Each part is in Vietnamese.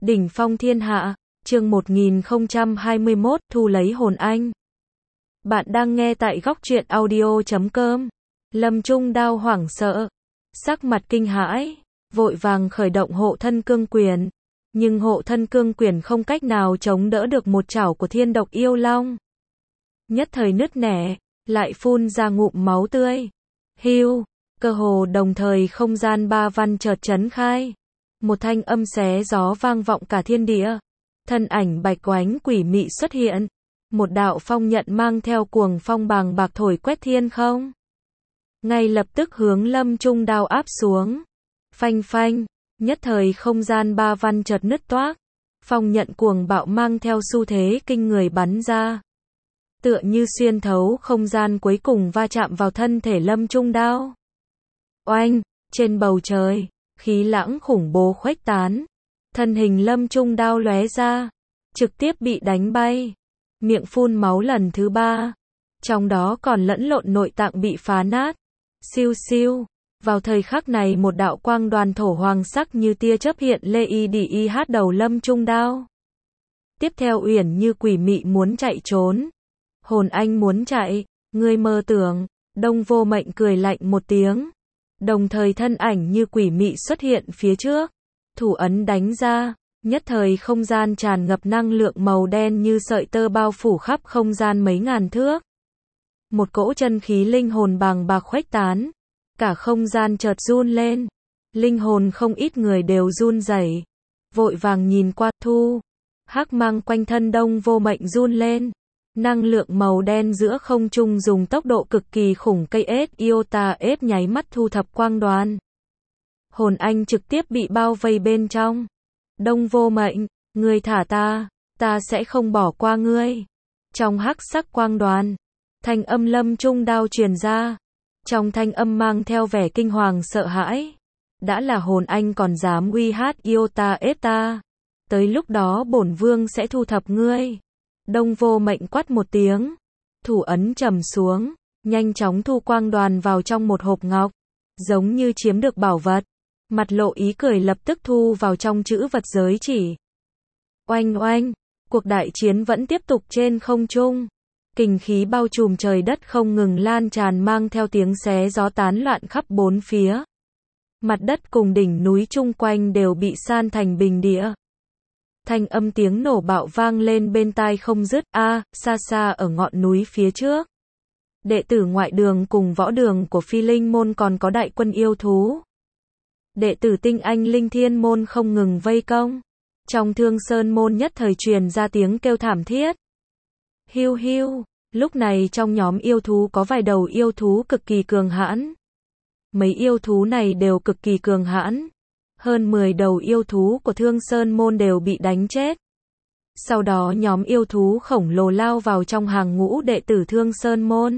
Đỉnh phong thiên hạ, chương 1021, thu lấy hồn anh. Bạn đang nghe tại góc truyện audio.com. Lâm Trung Đao hoảng sợ, sắc mặt kinh hãi, vội vàng khởi động hộ thân cương quyền. Nhưng hộ thân cương quyền không cách nào chống đỡ được một chảo của thiên độc yêu long. Nhất thời nứt nẻ, lại phun ra ngụm máu tươi. Hưu, cơ hồ đồng thời không gian ba văn chợt chấn khai. Một thanh âm xé gió vang vọng cả thiên địa. Thân ảnh bạch oánh quỷ mị xuất hiện. Một đạo phong nhận mang theo cuồng phong bàng bạc thổi quét thiên không. Ngay lập tức hướng Lâm Trung Đao áp xuống. Phanh phanh, nhất thời không gian ba văn chợt nứt toác. Phong nhận cuồng bạo mang theo xu thế kinh người bắn ra. Tựa như xuyên thấu không gian cuối cùng va chạm vào thân thể Lâm Trung Đao. Oanh, trên bầu trời, khí lãng khủng bố khuếch tán. Thân hình Lâm Trung Đao lóe ra, trực tiếp bị đánh bay. Miệng phun máu lần thứ 3. Trong đó còn lẫn lộn nội tạng bị phá nát. Siêu siêu, vào thời khắc này một đạo quang đoàn thổ hoàng sắc như tia chớp hiện lê hát đầu Lâm Trung Đao. Tiếp theo Uyển như quỷ mị muốn chạy trốn. Hồn anh muốn chạy, ngươi mơ tưởng. Đông Vô Mệnh cười lạnh một tiếng. Đồng thời thân ảnh như quỷ mị xuất hiện phía trước. Thủ ấn đánh ra, nhất thời không gian tràn ngập năng lượng màu đen như sợi tơ bao phủ khắp không gian mấy ngàn thước. Một cỗ chân khí linh hồn bàng bạc khuếch tán. Cả không gian chợt run lên. Linh hồn không ít người đều run rẩy. Vội vàng nhìn qua, thu. Hắc mang quanh thân Đông Vô Mệnh run lên. Năng lượng màu đen giữa không trung dùng tốc độ cực kỳ khủng cây ết iota ép nháy mắt thu thập quang đoàn. Hồn anh trực tiếp bị bao vây bên trong. Đông Vô Mệnh, ngươi thả ta sẽ không bỏ qua ngươi. Trong hắc sắc quang đoàn, thanh âm Lâm Trung Đao truyền ra. Trong thanh âm mang theo vẻ kinh hoàng sợ hãi. Đã là hồn anh còn dám uy hát iota ép ta. Tới lúc đó bổn vương sẽ thu thập ngươi. Đông Vô Mệnh quát một tiếng. Thủ ấn trầm xuống, nhanh chóng thu quang đoàn vào trong một hộp ngọc. Giống như chiếm được bảo vật. Mặt lộ ý cười lập tức thu vào trong chữ vật giới chỉ. Oanh oanh, cuộc đại chiến vẫn tiếp tục trên không trung. Kình khí bao trùm trời đất không ngừng lan tràn mang theo tiếng xé gió tán loạn khắp bốn phía. Mặt đất cùng đỉnh núi chung quanh đều bị san thành bình địa. Thanh âm tiếng nổ bạo vang lên bên tai không dứt. Xa xa ở ngọn núi phía trước. Đệ tử ngoại đường cùng võ đường của Phi Linh môn còn có đại quân yêu thú. Đệ tử tinh anh Linh Thiên môn không ngừng vây công. Trong Thương Sơn môn nhất thời truyền ra tiếng kêu thảm thiết. Hiu hiu, lúc này trong nhóm yêu thú có vài đầu yêu thú cực kỳ cường hãn. Mấy yêu thú này đều cực kỳ cường hãn. Hơn 10 đầu yêu thú của Thương Sơn môn đều bị đánh chết. Sau đó nhóm yêu thú khổng lồ lao vào trong hàng ngũ đệ tử Thương Sơn môn.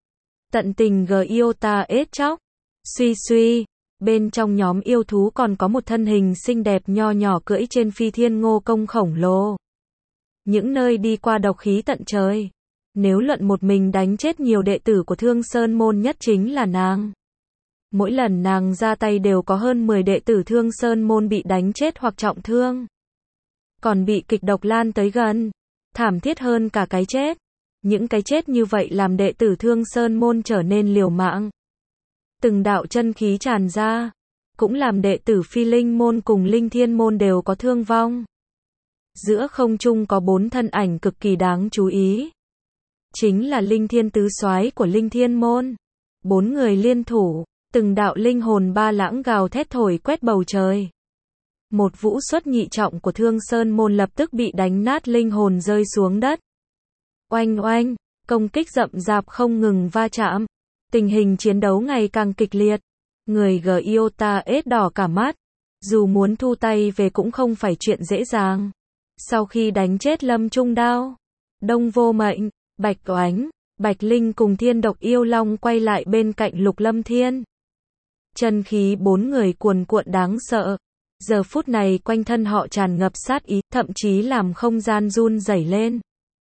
Tận tình iota ết chóc. Suy suy. Bên trong nhóm yêu thú còn có một thân hình xinh đẹp nho nhỏ cưỡi trên phi thiên ngô công khổng lồ. Những nơi đi qua độc khí tận trời. Nếu luận một mình đánh chết nhiều đệ tử của Thương Sơn môn nhất chính là nàng. Mỗi lần nàng ra tay đều có hơn 10 đệ tử Thương Sơn môn bị đánh chết hoặc trọng thương. Còn bị kịch độc lan tới gần. Thảm thiết hơn cả cái chết. Những cái chết như vậy làm đệ tử Thương Sơn môn trở nên liều mạng. Từng đạo chân khí tràn ra, cũng làm đệ tử Phi Linh môn cùng Linh Thiên môn đều có thương vong. Giữa không trung có 4 thân ảnh cực kỳ đáng chú ý. Chính là Linh Thiên tứ soái của Linh Thiên môn. 4 người liên thủ, từng đạo linh hồn ba lãng gào thét thổi quét bầu trời. Một vũ xuất nhị trọng của Thương Sơn môn lập tức bị đánh nát linh hồn rơi xuống đất. Oanh oanh, công kích rậm rạp không ngừng va chạm. Tình hình chiến đấu ngày càng kịch liệt. Người iota ết đỏ cả mắt. Dù muốn thu tay về cũng không phải chuyện dễ dàng. Sau khi đánh chết Lâm Trung Đao, Đông Vô Mệnh, Bạch Oánh, Bạch Linh cùng Thiên Độc Yêu Long quay lại bên cạnh Lục Lâm Thiên. Chân khí 4 người cuồn cuộn đáng sợ. Giờ phút này quanh thân họ tràn ngập sát ý, thậm chí làm không gian run rẩy lên.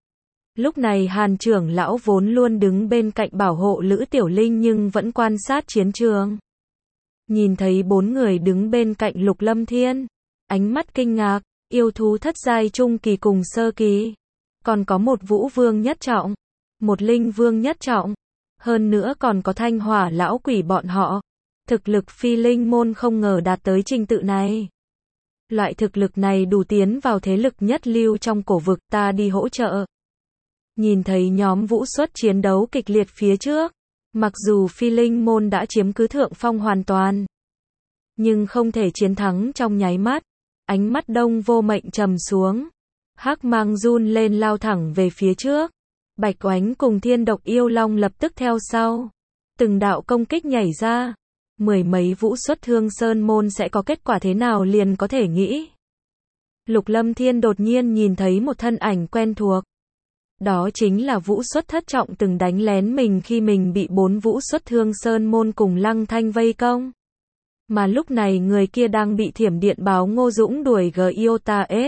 Lúc này Hàn trưởng lão vốn luôn đứng bên cạnh bảo hộ Lữ Tiểu Linh nhưng vẫn quan sát chiến trường. Nhìn thấy 4 người đứng bên cạnh Lục Lâm Thiên, ánh mắt kinh ngạc, yêu thú thất giai trung kỳ cùng sơ kỳ. Còn có một vũ vương nhất trọng, một linh vương nhất trọng. Hơn nữa còn có thanh hỏa lão quỷ bọn họ. Thực lực phi linh môn không ngờ đạt tới trình tự này. Loại thực lực này đủ tiến vào thế lực nhất lưu trong cổ vực, ta đi hỗ trợ. Nhìn thấy nhóm vũ xuất chiến đấu kịch liệt phía trước. Mặc dù phi linh môn đã chiếm cứ thượng phong hoàn toàn. Nhưng không thể chiến thắng trong nháy mắt. Ánh mắt Đông Vô Mệnh trầm xuống. Hắc mang run lên lao thẳng về phía trước. Bạch Oánh cùng Thiên Độc Yêu Long lập tức theo sau. Từng đạo công kích nhảy ra. Mười mấy vũ xuất Thương Sơn môn sẽ có kết quả thế nào liền có thể nghĩ. Lục Lâm Thiên đột nhiên nhìn thấy một thân ảnh quen thuộc. Đó chính là vũ xuất thất trọng từng đánh lén mình khi mình bị 4 vũ xuất Thương Sơn môn cùng Lăng Thanh vây công. Mà lúc này người kia đang bị thiểm điện báo Ngô Dũng đuổi Giota-S.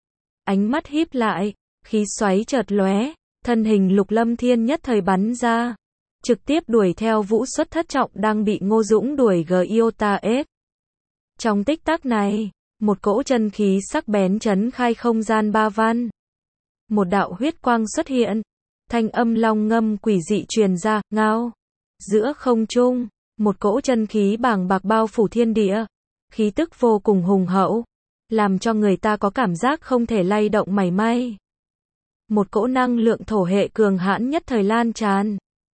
Ánh mắt híp lại, khí xoáy chợt lóe, thân hình Lục Lâm Thiên nhất thời bắn ra, trực tiếp đuổi theo vũ xuất thất trọng đang bị Ngô Dũng đuổi Giota-S. Trong tích tắc này, một cỗ chân khí sắc bén chấn khai không gian ba văn. Một đạo huyết quang xuất hiện, thanh âm long ngâm quỷ dị truyền ra, ngao. Giữa không trung, một cỗ chân khí bàng bạc bao phủ thiên địa, khí tức vô cùng hùng hậu, làm cho người ta có cảm giác không thể lay động mảy may. Một cỗ năng lượng thổ hệ cường hãn nhất thời lan tràn.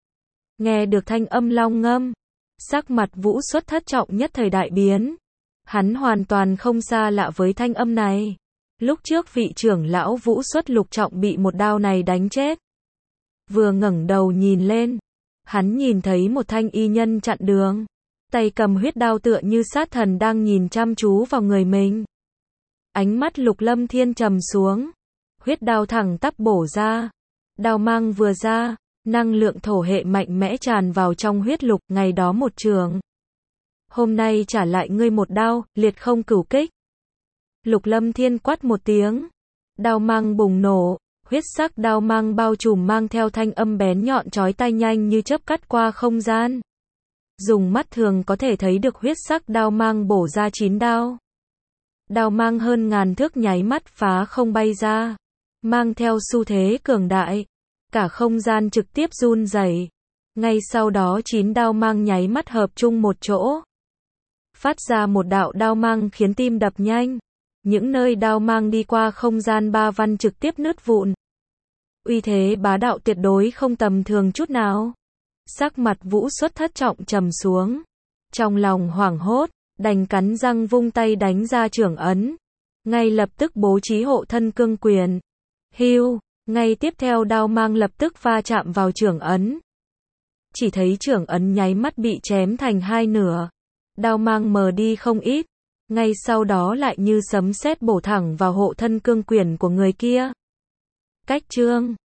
Nghe được thanh âm long ngâm, sắc mặt vũ xuất thất trọng nhất thời đại biến. Hắn hoàn toàn không xa lạ với thanh âm này. Lúc trước vị trưởng lão vũ xuất lục trọng bị một đao này đánh chết. Vừa ngẩng đầu nhìn lên, hắn nhìn thấy một thanh y nhân chặn đường. Tay cầm huyết đao tựa như sát thần đang nhìn chăm chú vào người mình. Ánh mắt Lục Lâm Thiên trầm xuống. Huyết đao thẳng tắp bổ ra. Đao mang vừa ra, năng lượng thổ hệ mạnh mẽ tràn vào trong huyết lục, ngày đó một trường. Hôm nay trả lại ngươi một đao, liệt không cửu kích. Lục Lâm Thiên quát một tiếng. Đao mang bùng nổ, huyết sắc đao mang bao trùm mang theo thanh âm bén nhọn chói tai nhanh như chớp cắt qua không gian. Dùng mắt thường có thể thấy được huyết sắc đao mang bổ ra 9 đao. Đao mang hơn ngàn thước nháy mắt phá không bay ra. Mang theo xu thế cường đại. Cả không gian trực tiếp run rẩy. Ngay sau đó 9 đao mang nháy mắt hợp chung một chỗ. Phát ra một đạo đao mang khiến tim đập nhanh. Những nơi đao mang đi qua không gian ba văn trực tiếp nứt vụn. Uy thế bá đạo tuyệt đối không tầm thường chút nào. Sắc mặt vũ xuất thất trọng trầm xuống. Trong lòng hoảng hốt, đành cắn răng vung tay đánh ra trưởng ấn. Ngay lập tức bố trí hộ thân cương quyền. Hưu, ngay tiếp theo đao mang lập tức va chạm vào trưởng ấn. Chỉ thấy trưởng ấn nháy mắt bị chém thành hai nửa. Đao mang mờ đi không ít. Ngay sau đó lại như sấm sét bổ thẳng vào hộ thân cương quyền của người kia. Cách chương